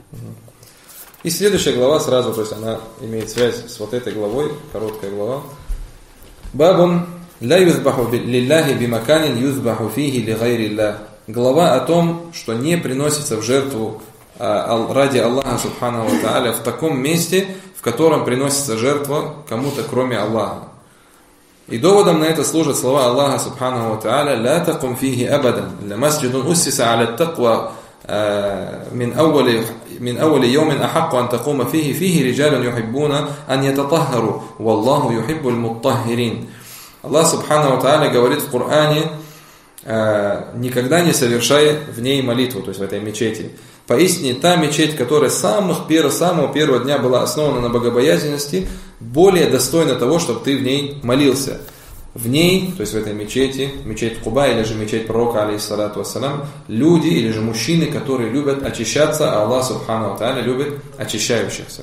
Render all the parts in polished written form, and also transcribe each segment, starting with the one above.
И следующая глава сразу, то есть она имеет связь с вот этой главой, короткая глава. Бабун ла юзбаху лиллахи бимаканин юзбаху фихи ли гайриллах. Глава о том, что не приносится в жертву ради Аллаха субханаху ва тааля в таком месте, в котором приносится жертва кому-то кроме Аллаха. И доводом на это служат слова Аллаха субханаху ва тааля: «Ла такум фихи абадан, ла масджидун уссиса аля аттаква من أول يوم أحق أن تقوم فيه رجال يحبون أن يتطهروا والله يحب المطهرين». Аллах субхану ва тааля говорит в Коране: никогда не совершай в ней молитву, то есть в этой мечети. Поистине та мечеть, которая с самого первого дня была основана на богобоязненности, более достойна того, чтобы ты в ней молился. В ней, то есть в этой мечети, мечеть Куба или же мечеть пророка, алейхиссалату вассалам, люди или же мужчины, которые любят очищаться, а Аллах субхану ва тааля любит очищающихся.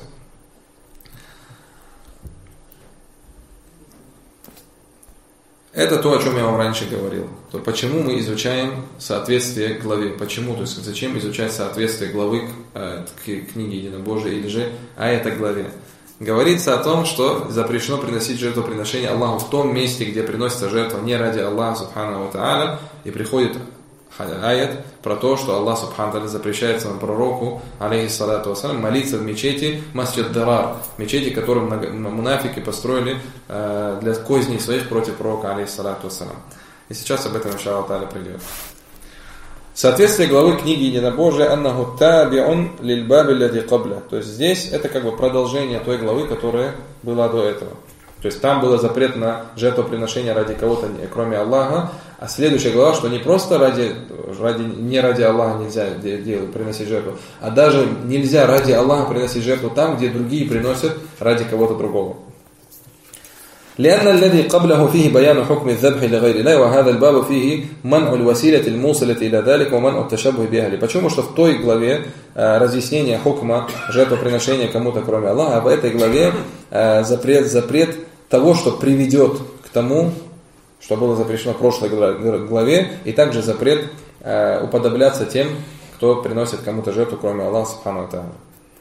Это то, о чем я вам раньше говорил. То почему мы изучаем соответствие главе? Почему? То есть зачем изучать соответствие главы к книге Единобожия или же аята главе? Говорится о том, что запрещено приносить жертвоприношение Аллаху в том месте, где приносится жертва не ради Аллаха субхану ва тааля, и приходит аят про то, что Аллах субхану ва тааля запрещает своему пророку, алейхиссалату вассалам, молиться в мечети Масджид Дарар, мечети, которую мунафики построили для козней своих против пророка, алейхиссалату вассалам. И сейчас об этом иншаллах тааля придет. Соответствие главы книги Единобожия «Аннаху табиун лильбаби лади кабля». То есть здесь это как бы продолжение той главы, которая была до этого. То есть там был запрет на жертвоприношение ради кого-то, кроме Аллаха. А следующая глава, что не просто не ради Аллаха нельзя приносить жертву, а даже нельзя ради Аллаха приносить жертву там, где другие приносят ради кого-то другого. لأن الذي قبله فيه بيان حكم الذبح لغير الله وهذا الباب فيه منع الوسيلة الموصلة إلى ذلك ومنع التشبه بأهله. Почему? Что в той главе разъяснение хукма жертвоприношения кому-то кроме Аллаха, а в этой главе запрет того, что приведет к тому, что было запрещено в прошлой главе, и также запрет уподобляться тем, кто приносит кому-то жертву кроме Аллаха субхану ва тааля.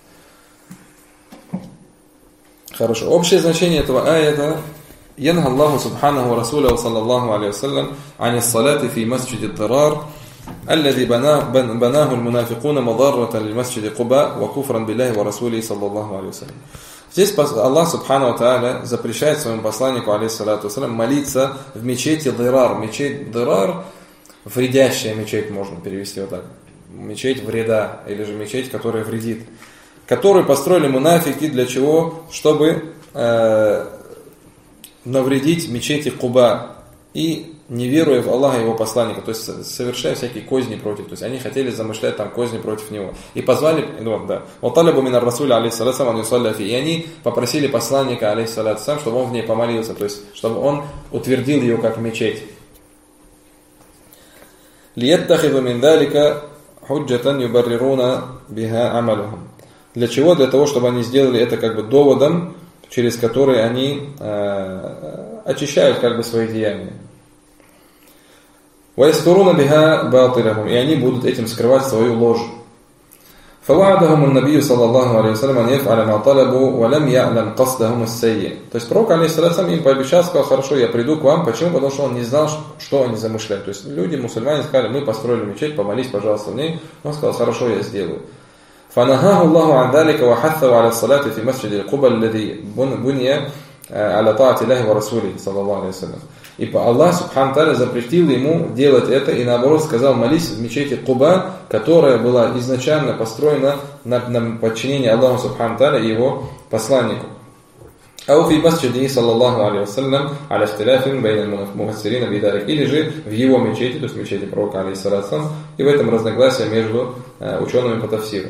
Хорошо. Общее значение этого аята: ينهى الله سبحانه ورسوله صلى الله عليه وسلم عن الصلاة في مسجد الضرار الذي بناه المنافقون مضرة للمسجد قباء وكفرا بالله ورسوله صلى الله عليه وسلم. Здесь Аллах субхану ва тааля запрещает своему посланнику, алейхиссалату вассалям, молиться в мечети Дирар. Мечеть Дирар, вредящая мечеть, можно перевести вот так. Мечеть вреда, или же мечеть, которая вредит. Которую построили мунафики для чего? Чтобы навредить мечети Куба и не веруя в Аллаха и его посланника, то есть совершая всякие козни против, то есть они хотели замышлять там козни против него. И позвали, и они попросили посланника, алейхиссалату вассалам, чтобы он в ней помолился, то есть чтобы он утвердил ее как мечеть. لِيَتَّخِذُ مِنْ ذَلِكَ حُجَّةً يُبَرِّرُونَ بِهَا عَمَلُهُمْ. Для чего? Для того, чтобы они сделали это как бы доводом, через который они очищают как бы свои деяния. وَيَسْتُرُونَ بِهَا بَاطِلَهُمْ. И они будут этим скрывать свою ложь. فَوَعَدَهُمُ النَّبِيُّ صلى الله عليه وسلم أن يفعل ما طلبوا ولم يعلم قصدهم السيء. То есть пророк, алейхиссалату им пообещал, сказал: хорошо, я приду к вам. Почему? Потому что он не знал, что они замышляют. То есть люди, мусульмане, сказали: мы построили мечеть, помолись, пожалуйста, в ней. Он сказал: хорошо, я сделаю. فنهاه الله عن ذلك وحثه على الصلاة في مسجد القبى الذي بني على طاعة الله ورسوله صلى الله عليه وسلم. И Аллах субхану тааля запретил ему делать это и наоборот сказал: молись в мечети Куба, которая была изначально построена на подчинении Аллаху субхану тааля и его посланнику. أو في مسجده صلى الله عليه وسلم على اختلاف بين المفسرين بذلك. Или же в его мечети, то есть мечети пророка, алейхиссалату, и в этом разногласие между учеными по тафсиру.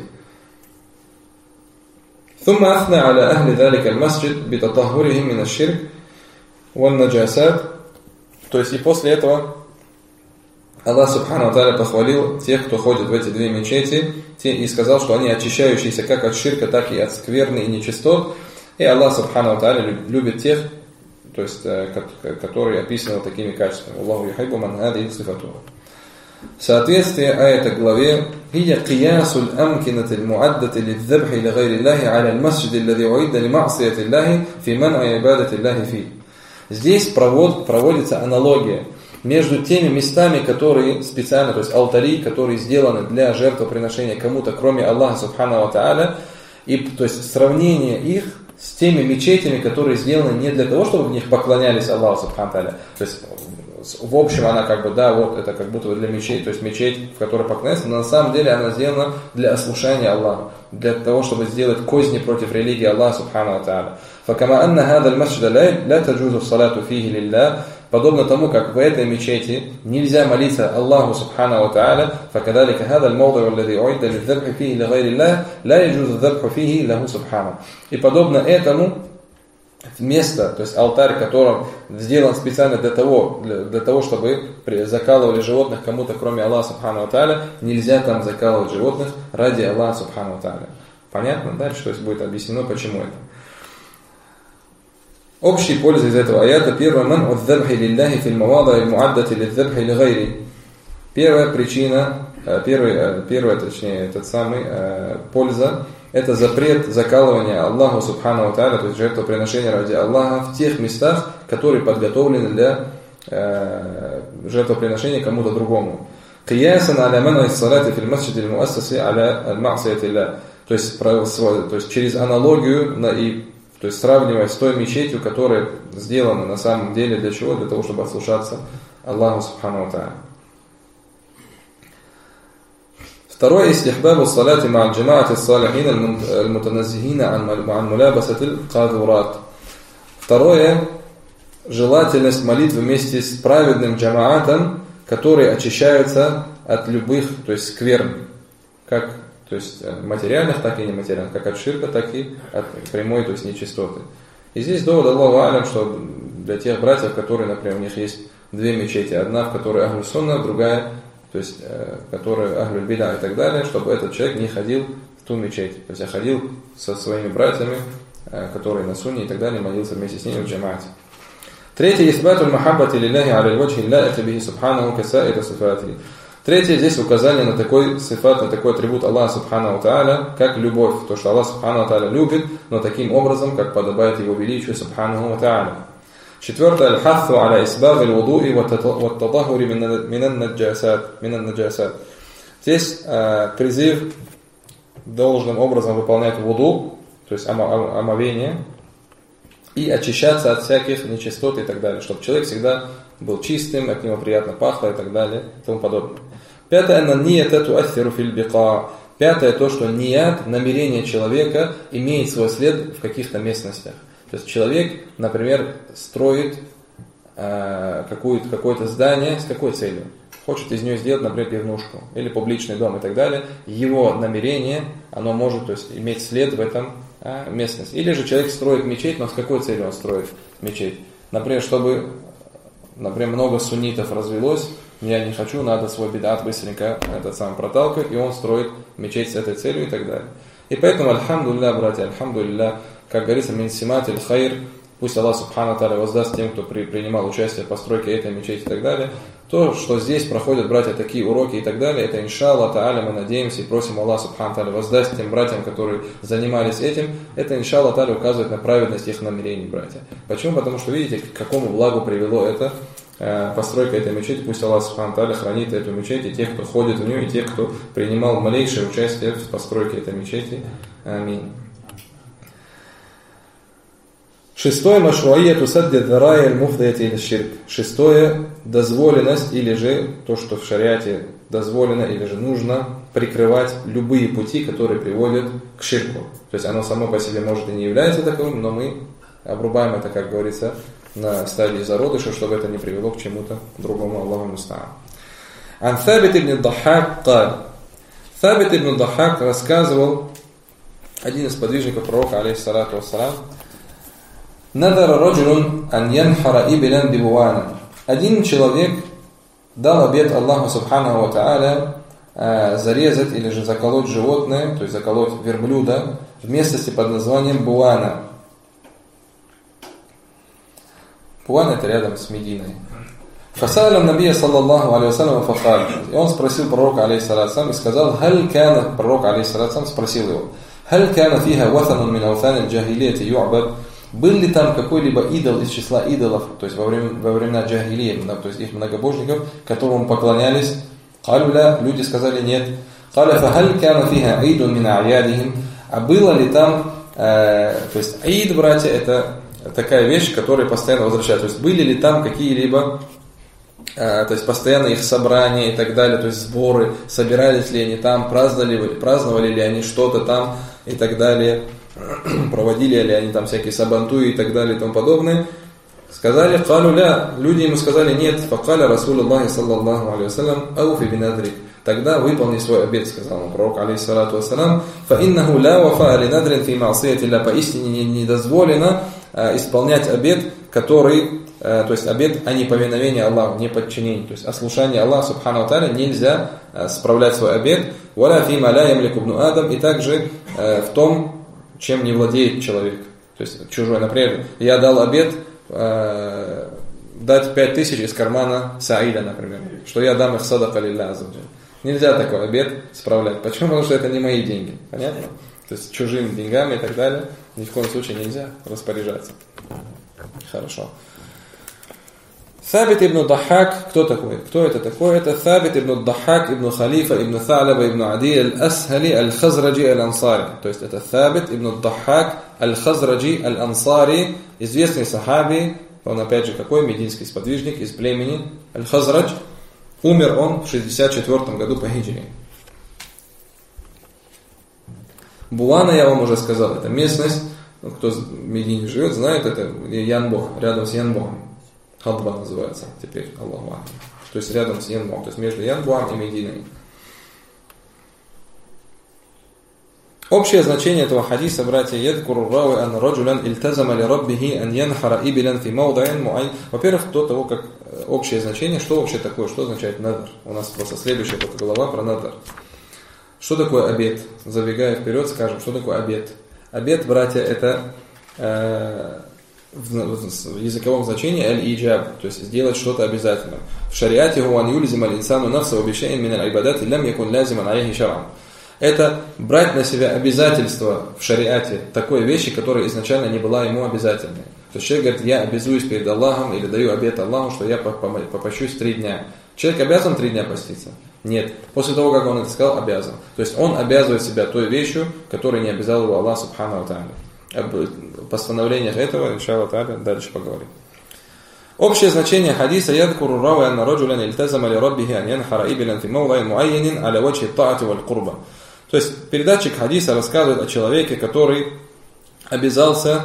ثم أثنى على أهل ذلك المسجد بتطهرهم من الشرك والنجاسات. То есть и после этого Аллах субхану ва тааля похвалил тех, кто ходит в эти две мечети, и сказал, что они очищающиеся как от ширка, так и от скверны и нечистот. И Аллах субхану ва тааля любит тех, то есть которые описаны вот такими качествами. Аллаху юхиббу ман хадихи сифатуху. Соответствие аята главе هي قياس الأمكنة المعدة للذبح لغير الله على المسجد الذي أعد لمعصية الله في منع عبادة الله فيه. Здесь проводится аналогия между теми местами, которые специально, то есть алтари, которые сделаны для жертвоприношения кому-то, кроме Аллаха Субхану ва Тааля, и то есть сравнение их с теми мечетями, которые сделаны не для того, чтобы в них поклонялись Аллаху Субхану ва Тааля. То есть в общем она как бы, да, вот это как будто для мечети, то есть мечеть, в которой поклоняются, но на самом деле она сделана для ослушания Аллаха, для того, чтобы сделать козни против религии Аллаха Субхану ва Тааля. فكما أن هذا المسجد لا تجوز الصلاة فيه لله, подобно тому, как в этой мечети нельзя молиться Аллаху Субхану ва Тааля, فكذلك هذا الموضع الذي أعد للذبح فيه لغير الله لا يجوز الذبح فيه له سبحانه. И подобно этому место, то есть алтарь, который сделан специально для того, чтобы закалывали животных кому-то, кроме Аллаха Субхану ва Тааля, нельзя там закалывать животных ради Аллаха Субхану ва Тааля. Понятно? Дальше то есть будет объяснено, почему это. Общие пользы из этого аята. Первое, ман ад-дзабхи лилляхи фил мавади'и аль-му'аддати лидз-дзабхи ли гайри. Первая причина, польза, это запрет закалывания Аллаху Субхану ва Тааля, то есть жертвоприношения ради Аллаха в тех местах, которые подготовлены для жертвоприношения кому-то другому. Қиясан аля ман'и ас-салати фил масджиди аль-муассаси аля аль-ма'сияти ллах. То есть через аналогию то есть сравнивая с той мечетью, которая сделана на самом деле для чего? Для того, чтобы ослушаться Аллаху Субхану ва Тааля. Второе, истихбабу салати ма'аль джамаати ас-салихин аль-мутаназзихина ан мулабасати аль-кадурат. Второе, желательность молитвы вместе с праведным джамаатом, которые очищаются от любых, то есть скверн, как то есть материальных, так и нематериальных, как от ширка, так и от прямой, то есть нечистоты. И здесь довод Аллаху алям, что для тех братьев, которые, например, у них есть две мечети, одна, в которой ахлю сунна, другая, то есть которая ахлю бида и так далее, чтобы этот человек не ходил в ту мечеть. То есть ходил со своими братьями, которые на сунне и так далее, молился вместе с ними в джамаате. Третье, исбатуль махаббати лилляхи аля аль-ваджхи ла'ати бихи субханаху касаида сифати. Третье, здесь указание на такой сифат, на такой атрибут Аллаха Субхану ва Тааля, как любовь. То, что Аллах Субхану ва Тааля любит, но таким образом, как подобает Его величию Субхану ва Тааля. Четвертое, аль-хатту аля исбаг аль-вудуи ва ат-татахури минан наджасат. Здесь призыв должным образом выполнять вуду, то есть омовение, и очищаться от всяких нечистот и так далее, чтобы человек всегда был чистым, от него приятно пахло и так далее, и тому подобное. Пятое, Пятое, то, что ният, намерение человека имеет свой след в каких-то местностях. То есть человек, например, строит какое-то здание с какой целью? Хочет из нее сделать, например, пивнушку или публичный дом и так далее. Его намерение, оно может, то есть, иметь след в этом местности. Или же человек строит мечеть, но с какой целью он строит мечеть? Например, чтобы, много суннитов развелось, я не хочу, надо свой бидат быстренько проталкивать, и он строит мечеть с этой целью и так далее. И поэтому, альхамдулилля, братья, альхамдулилля, как говорится, мин симат иль хайр, пусть Аллах Субхану ва Тааля воздаст тем, кто принимал участие в постройке этой мечети и так далее. То, что здесь проходят, братья, такие уроки и так далее, это иншаллах тааля, мы надеемся и просим Аллах Субхану ва Тааля воздаст тем братьям, которые занимались этим. Это иншаллах тааля указывает на праведность их намерений, братья. Почему? Потому что видите, к какому благу привело это постройка этой мечети. Пусть Аллах Субхану ва Тааля хранит эту мечеть, и тех, кто ходит в нее, и тех, кто принимал малейшее участие в постройке этой мечети. Аминь. Шестое, машруияту садди дharaya аль-муфдияти или ширк. Шестое, дозволенность, или же то, что в шариате дозволено, или же нужно прикрывать любые пути, которые приводят к ширку. То есть оно само по себе может и не является таковым, но мы обрубаем это, как говорится, на стадии зародыша, чтобы это не привело к чему-то другому. Аллаху муста'ан. Ан Thабит ибн Даххак каль. Thабит ибн Даххак рассказывал, один из подвижников пророка, алейхиссалату вассалам, Надара раджулун ан янхара ибилан бибуана. Один человек дал обет Аллаху Субхану ва Тааля зарезать или же заколоть животное, то есть заколоть верблюда в местности под названием Буана. Буана — это рядом с Мединой. Фасаля набия саллаллаху алейхи вассалям факаль. И он спросил пророка алейхиссалям и сказал: «Халь кана», пророк алейхиссалям спросил его: «Халь кана фиха ватанун мин аутанил джахилияти ю'бад». Был ли там какой-либо идол из числа идолов, то есть во времена джахилии, то есть их многобожников, которым поклонялись? Калюля, люди сказали нет. Каля фахаль кана фиха идун мин а'ядихим. А было ли там, то есть аид, братья, это такая вещь, которая постоянно возвращается. То есть были ли там какие-либо, то есть постоянно их собрания и так далее, то есть сборы, собирались ли они там, праздновали ли они что-то там и так далее, проводили ли они там всякие сабантуи и так далее и тому подобное. Сказали: «Калюля», люди ему сказали нет. «Факаля Расулуллахи саллаллаху алейхи вассалям ауфи бинадрик». Тогда выполни свой обет, сказал ему пророк алейхиссалату вассалам. «Фаиннаху ла вафа ли надрин фи ма'сиятилля». Поистине не дозволено исполнять обет, который, то есть обет о неповиновении Аллаху, неподчинении, то есть ослушание Аллаха субхану ва тааля, нельзя справлять свой обет. «Валя фима ла ямлику ибну Адам», и также в том, чем не владеет человек, то есть чужой. Например, я дал обет дать 5000 из кармана Саида, например, что я дам их садака лилля азза ва джалля. Нельзя такой обет справлять. Почему? Потому что это не мои деньги. Понятно? То есть чужими деньгами и так далее ни в коем случае нельзя распоряжаться. Хорошо. Сабит ибн Дахак, кто такой? Кто это такой? Это Сабит ибн Дахак, ибн Халифа, ибн Салаба, ибн Ади, аль-Асхали, аль-Хазраджи, аль-Ансари. То есть это Сабит ибн Дахак, аль-Хазраджи, аль-Ансари, известный сахаби, он опять же какой? Мединский сподвижник из племени аль-Хазрадж. Умер он в 64 году по хиджре. Буана, я вам уже сказал, это местность, кто в Медине живет, знает, это Янбох, рядом с Янбохом. Хадба называется теперь, Аллаху ахмад. То есть рядом с Янбохом, то есть между Янбохом и Мединой. Общее значение этого хадиса, братья, «Ядкуру рауи ан раджулян ильтазама ли раббихи ан янхара ибилян фи маудаин муай». Во-первых, до того, как общее значение, что вообще такое, что означает надр. У нас просто следующая глава про надр. Что такое обет? Забегая вперед, скажем, что такое обет. Обет, братья, это в языковом значении аль-иджаб, то есть сделать что-то обязательно. В шариате «Хуан юлизим аль-инсану нафса вабишаин мин аль-айбадат лям якун лазиман алейхи шар'ан». Это брать на себя обязательство в шариате такой вещи, которая изначально не была ему обязательной. То есть человек говорит: я обязуюсь перед Аллахом или даю обет Аллаху, что я попощусь 3 дня. Человек обязан 3 дня поститься? Нет. После того, как он это сказал, обязан. То есть он обязывает себя той вещью, которой не обязал его Аллах субхану ва тааля. Об постановлениях этого, иншаллах тааля, дальше поговорим. Общее значение хадиса: «Ядкуру рауи анна раджулян ильтазама ли раббихи ан янхара ибилян фи маудаин муайянин аля ваджхи таати валь курба». То есть передатчик хадиса рассказывает о человеке, который обязался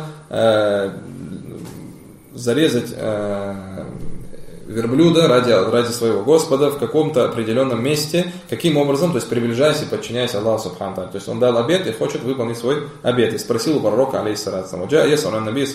зарезать верблюда ради своего Господа в каком-то определенном месте. Каким образом? То есть приближаясь и подчиняясь Аллаху субхану ва тааля. То есть он дал обет и хочет выполнить свой обет. И спросил у пророка алейхиссалату вассалам. То есть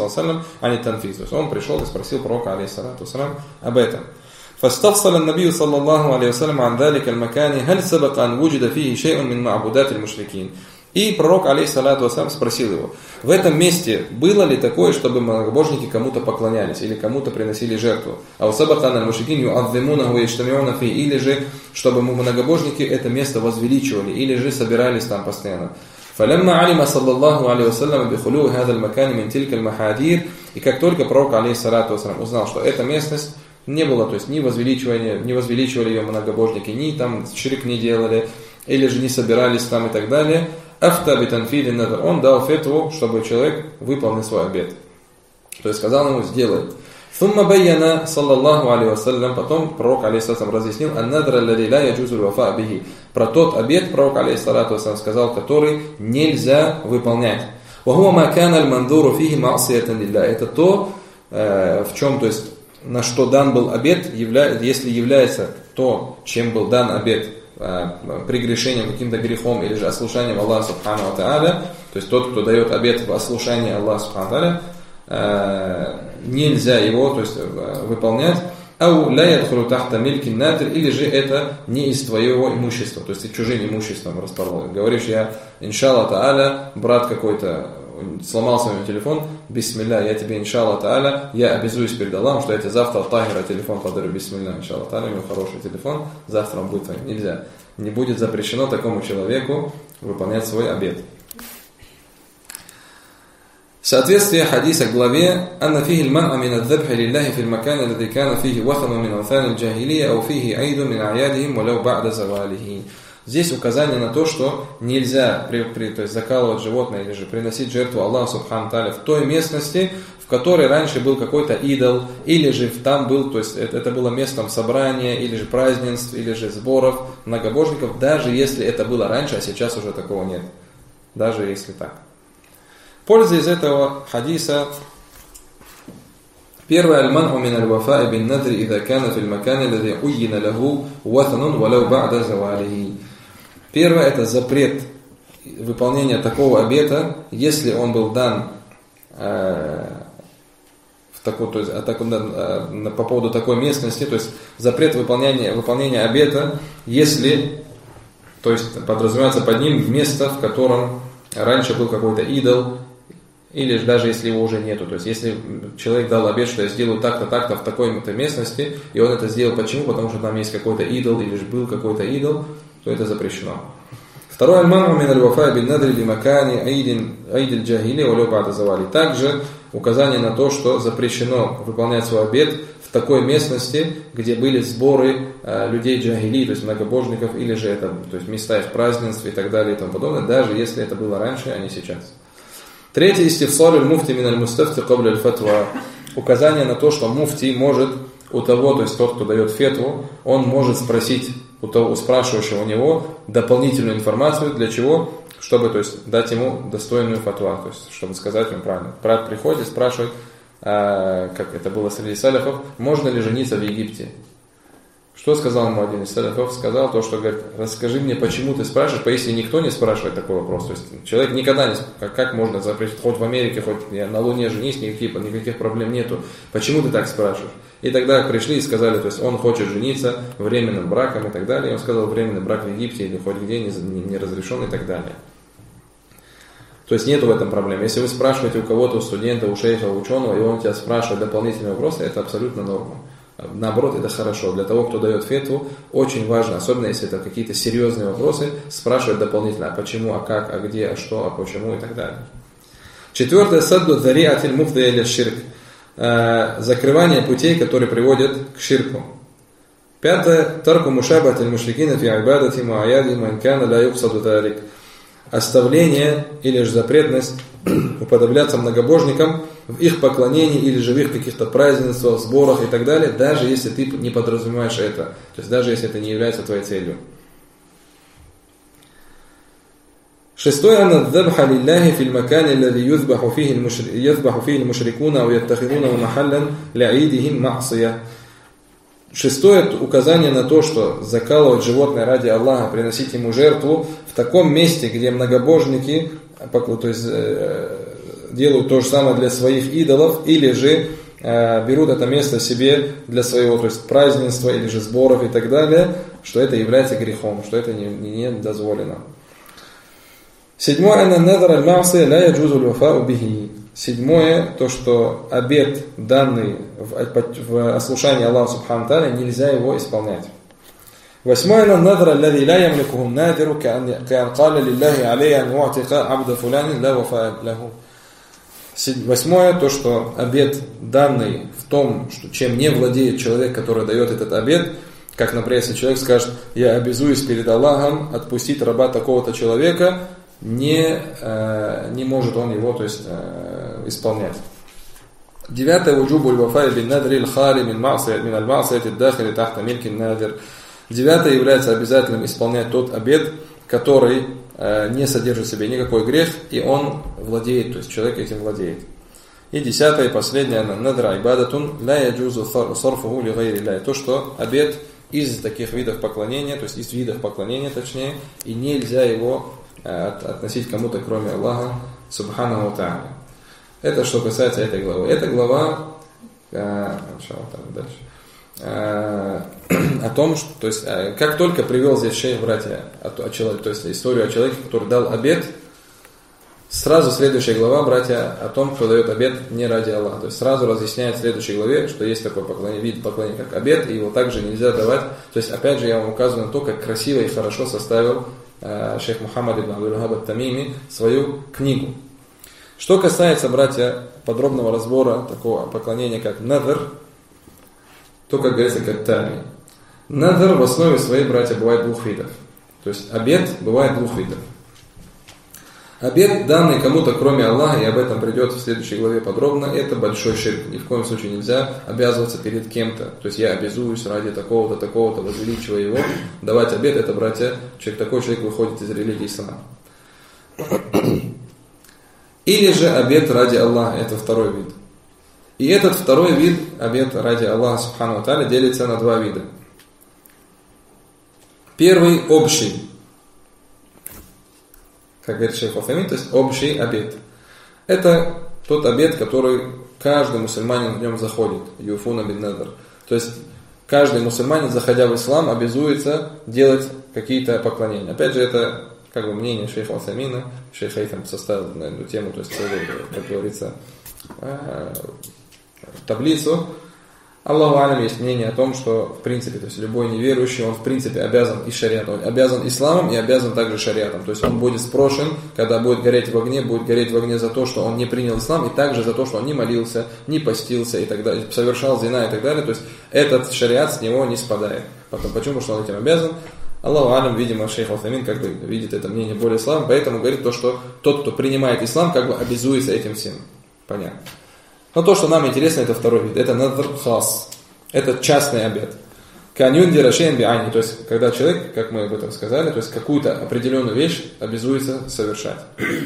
он пришел и спросил пророка алейхиссалату вассалам об этом. فاستفصل النبي صلى الله عليه وسلم عن ذلك المكان هل سبق أن وجد فيه شيء من معبودات المشركين. И пророк алейхиссалату вассалам спросил его: в этом месте было ли такое, чтобы многобожники кому-то поклонялись или кому-то приносили жертву? А у сабакана мушрикин ю'аззимунаху яштамиуна фи, или же чтобы многобожники это место возвеличивали, или же собирались там постоянно. فلما علم صلى الله عليه وسلم بخلو هذا المكان من تلك المحاذير. И как только пророк алейхиссалату вассалам узнал, что эта местность не было, то есть не возвеличивали ее многобожники, ни там ширк не делали, или же не собирались там и так далее, он дал фетву, чтобы человек выполнил свой обет. То есть сказал ему: сделай. ثم بين صلى الله عليه وسلم, потом пророк алейхиссалам разъяснил النذر الذي لا يجوز الوفاء به, про тот обет пророк алейхиссалам сказал, который нельзя выполнять. وهو ما كان المنذور فيه معصية لله. Это то, в чем, то есть на что дан был обет, если является то, чем был дан обет, прегрешением, каким-то грехом или же ослушанием Аллаха субхану ва тааля, то есть тот, кто дает обет в ослушании Аллаха субхану ва тааля, нельзя его, то есть выполнять. Ау ля ядхулу тахта милькин надр, или же это не из твоего имущества, то есть ты чужим имуществом расположен. Говоришь: я, иншаллах тааля, брат какой-то сломался у него телефон, бисмилля, я тебе, иншаллах та'аля, я обязуюсь перед Аллахом, что я тебе завтра от Тахира телефон подарю, бисмилля, иншаллах та'аля, у него хороший телефон, завтра он будет твоим. Нельзя. Не будет запрещено такому человеку выполнять свой обет. Соответствие хадиса к главе «Анна фихи льман амин аддабхи лилляхи фил макане, лади кана фихи вахану мин авthani джахилия, ау фихи айду мин аядихим, валяу ба'да завалихи». Здесь указание на то, что нельзя то есть закалывать животное или же приносить жертву Аллаху Субхану Тааля в той местности, в которой раньше был какой-то идол, или же там был, то есть это было местом собрания, или же празднеств, или же сборов многобожников, даже если это было раньше, а сейчас уже такого нет. Даже если так. Польза из этого хадиса. Первое, аль-ман'у мин аль-вафа'i бин надри идha kana фил макане алладhi уйина лаху ватанун валяу ба'да завалихи. Первое, это запрет выполнения такого обета, если он был дан то есть, по поводу такой местности, то есть запрет выполнения обета, если, то есть подразумевается под ним место, в котором раньше был какой-то идол, или даже если его уже нету. То есть если человек дал обет, что я сделаю так-то в такой-то местности, и он это сделал почему? Потому что там есть какой-то идол, или же был какой-то идол, то это запрещено. Второе, аль-ману мин аль-вафа бин надри ли макани айдиль джахили валяу ба'да завали. Также указание на то, что запрещено выполнять свой обет в такой местности, где были сборы людей джахили, то есть многобожников, или же это, то есть места их празднеств и так далее и тому подобное, даже если это было раньше, а не сейчас. Третье, истифсар аль-муфти мин аль-мустафти кабля аль-фатва. Указание на то, что муфти может у того, то есть тот, кто дает фетву, он может спросить у того, у спрашивающего у него дополнительную информацию, для чего? Чтобы, то есть, дать ему достойную фатва, то есть, чтобы сказать ему правильно. Брат приходит, спрашивает, как это было среди саляфов, можно ли жениться в Египте? Что сказал ему один из саляфов? Сказал то, что говорит, расскажи мне, почему ты спрашиваешь, если никто не спрашивает такой вопрос. То есть человек никогда не спрашивает, как можно запретить, хоть в Америке, хоть на Луне женись, никаких проблем нету. Почему ты так спрашиваешь? И тогда пришли и сказали, то есть он хочет жениться временным браком и так далее. И он сказал, временный брак в Египте или хоть где не разрешен и так далее. То есть нету в этом проблем. Если вы спрашиваете у кого-то, у студента, у шейха, у ученого, и он тебя спрашивает дополнительные вопросы, это абсолютно норма. Наоборот, это хорошо. Для того, кто дает фетву, очень важно, особенно если это какие-то серьезные вопросы, спрашивать дополнительно, а почему, а как, а где, а что, а почему и так далее. Четвертое, садду зариатиль муфдия ля ширк. Закрывание путей, которые приводят к ширку. Пятое, тарку мушабатиль мушрикина фи айбадати муаяди манкана ля юксаду тарик. Оставление или же запретность уподобляться многобожникам в их поклонении или же в их каких-то празднествах, сборах и так далее, даже если ты не подразумеваешь это, то есть даже если это не является твоей целью. Шестое, анна дзабха лилляхи фил макане аллади юзбаху фихи мушрикуна ау яттахидуна махаллян ляидихим ма'сия. Шестое, указание на то, что закалывать животное ради Аллаха, приносить ему жертву в таком месте, где многобожники, то есть делают то же самое для своих идолов, или же берут это место себе для своего, то есть празднества, или же сборов и так далее, что это является грехом, что это не дозволено. Седьмое, Седьмое, то, что обет, данный в ослушании Аллаха Субхану Тааля, нельзя его исполнять. Восьмое, Восьмое, то, что обет, данный в том, что чем не владеет человек, который дает этот обет, как, например, если человек скажет, я обязуюсь перед Аллахом отпустить раба такого-то человека, не может он его, то есть, исполнять. Девятое, уджубу аль-вафай бин надри аль-хали мин аль-ма'сияти дахили тахта мильки надир. Девятое, является обязательным исполнять тот обет, который не содержит в себе никакой грех, и он владеет, то есть человек этим владеет. И десятое, последнее, надра ибадатун ла яджузу сарфуху ли гайри лляхи. То, что обет из таких видов поклонения, то есть из видов поклонения, точнее, и нельзя его относить кому-то, кроме Аллаха Субханаху Тааля. Это что касается этой главы. Эта глава дальше, о том, что, то есть, как только привел здесь шейх, братья, то есть историю о человеке, который дал обет, Сразу следующая глава, братья, о том, кто дает обет не ради Аллаха. То есть сразу разъясняет в следующей главе, что есть такой вид поклонения, как обет, и его также нельзя давать. То есть, опять же, я вам указываю на то, как красиво и хорошо составил шейх Мухаммад ибн Абдул-Ваххаб ат-Тамими свою книгу. Что касается, братья, подробного разбора такого поклонения, как надр, то, как говорится, как тами. Надр в основе своей, братья, бывает двух видов. То есть обет бывает двух видов. Обет, данный кому-то кроме Аллаха, и об этом придет в следующей главе подробно, это большой ширк. Ни в коем случае нельзя обязываться перед кем-то. То есть я обязуюсь ради такого-то, такого-то, возвеличивая его, давать обет, это, братья, такой человек выходит из религии ислама. Или же обет ради Аллаха, это второй вид. И этот второй вид, обет ради Аллаха, субхану ва тааля, делится на два вида. Первый общий. Как говорит шейх Утаймин, то есть общий обет. Это тот обет, который каждый мусульманин в нем заходит. Юфуна бин надр. То есть каждый мусульманин, заходя в ислам, обязуется делать какие-то поклонения. Опять же, это как бы мнение шейха Утаймина. Шейх Хайтам составил на эту тему, то есть целую, как говорится, таблицу. Аллаху алям, есть мнение о том, что в принципе, то есть любой неверующий, он в принципе обязан и шариатом, он обязан исламом и обязан также шариатом. То есть он будет спрошен, когда будет гореть в огне за то, что он не принял ислам, и также за то, что он не молился, не постился и так далее, совершал зина и так далее. То есть этот шариат с него не спадает. Потом, почему? Потому что он этим обязан. Аллаху алям, видимо, шейх Утаймин как бы видит это мнение более слабым, поэтому говорит то, что тот, кто принимает ислам, как бы обязуется этим всем. Понятно. Но то, что нам интересно, это второй вид. Это надр хас. Это частный обет. Канюнди рашейн би'айни. То есть, когда человек, как мы об этом сказали, то есть какую-то определенную вещь обязуется совершать.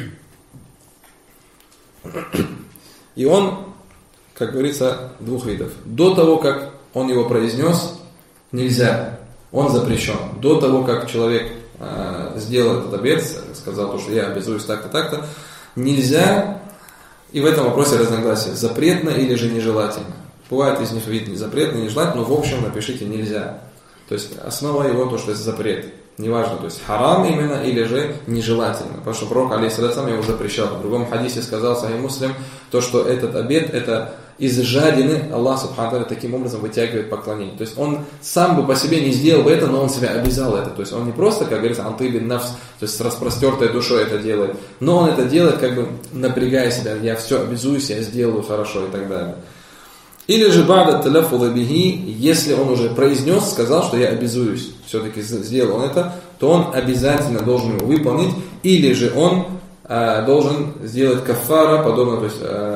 И он, как говорится, двух видов. До того, как он его произнес, нельзя. Он запрещен. До того, как человек сделал этот обет, сказал, что я обязуюсь так-то, так-то, нельзя. И в этом вопросе разногласия. Запретно или же нежелательно. Бывает из них вид запретно, нежелательно, но в общем напишите нельзя. То есть основа его то, что это запрет. Неважно, то есть харам именно или же нежелательно. Потому что пророк, алейхиссалям, его запрещал. В другом хадисе сказал Сахих Муслим, то, что этот обет, это из жадины Аллах субхану ва тааля таким образом вытягивает поклонение. То есть он сам бы по себе не сделал бы это, но он себя обязал это. То есть он не просто, как говорится, анты бин нафс, то есть с распростертой душой это делает, но он это делает как бы напрягая себя. Я все обязуюсь, я сделаю хорошо и так далее. Или же бада таляффуза бихи, если он уже произнес, сказал, что я обязуюсь, все-таки сделал он это, то он обязательно должен его выполнить, или же он должен сделать кафара, подобно, то есть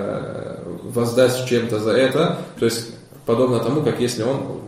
воздасть чем-то за это, то есть подобно тому, как если он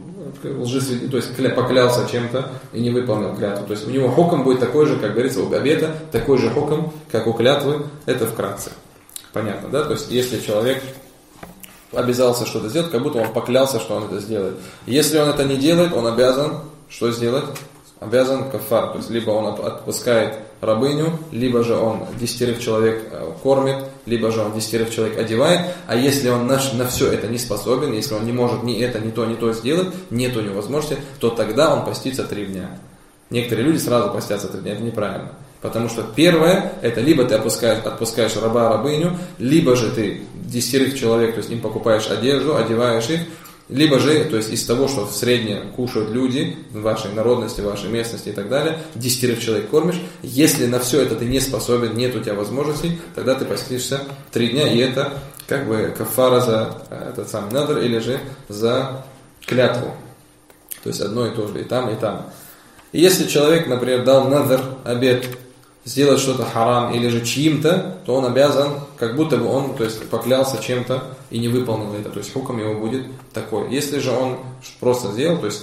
то есть поклялся чем-то и не выполнил клятву. То есть у него хукм будет такой же, как говорится, у обета, такой же хукм, как у клятвы, это вкратце. Понятно, да? То есть если человек обязался что-то сделать, как будто он поклялся, что он это сделает. Если он это не делает, он обязан что сделать? Обязан кафар. То есть либо он отпускает рабыню, либо же он 10 человек кормит, либо же он 10 человек одевает. А если он на все это не способен, если он не может ни это, ни то сделать, нет у него возможности, то тогда он постится 3 дня. Некоторые люди сразу постятся 3 дня, это неправильно. Потому что первое, это либо ты отпускаешь раба-рабыню, либо же ты 10 человек, то есть им покупаешь одежду, одеваешь их, либо же, то есть из того, что в среднем кушают люди в вашей народности, в вашей местности и так далее, 10 человек кормишь. Если на все это ты не способен, нет у тебя возможностей, тогда ты постишься 3 дня, и это как бы кафара за этот самый надр или же за клятву. То есть одно и то же, и там, и там. И если человек, например, дал надр, обет, сделать что-то харам или же чьим-то, то он обязан, как будто бы он, то есть поклялся чем-то и не выполнил это, то есть хукм его будет такой. Если же он просто сделал, то есть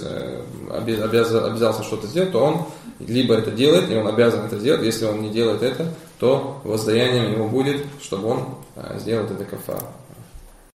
обязался что-то сделать, то он либо это делает, и он обязан это сделать, если он не делает это, то воздаянием ему будет, чтобы он сделал это кафар.